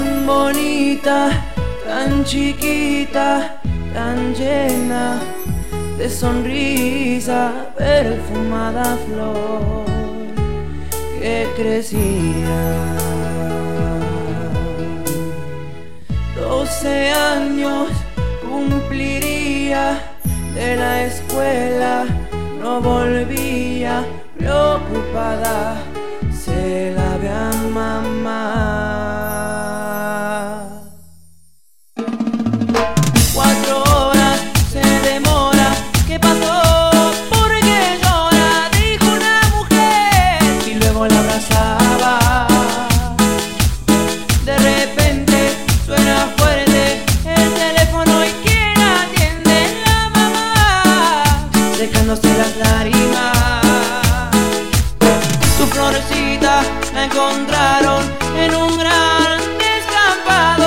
tan bonita, tan chiquita, tan llena de sonrisa, perfumada flor que crecía. 12 años cumpliría de la escuela, no volvía, preocupada se la ve a mamá. 4 horas se demora, ¿qué pasó? ¿Por qué llora? Dijo una mujer y luego la abrazaba. De repente suena fuerte el teléfono y ¿quién atiende? La mamá, secándose las lágrimas. Su florecita la encontraron en un gran descampado.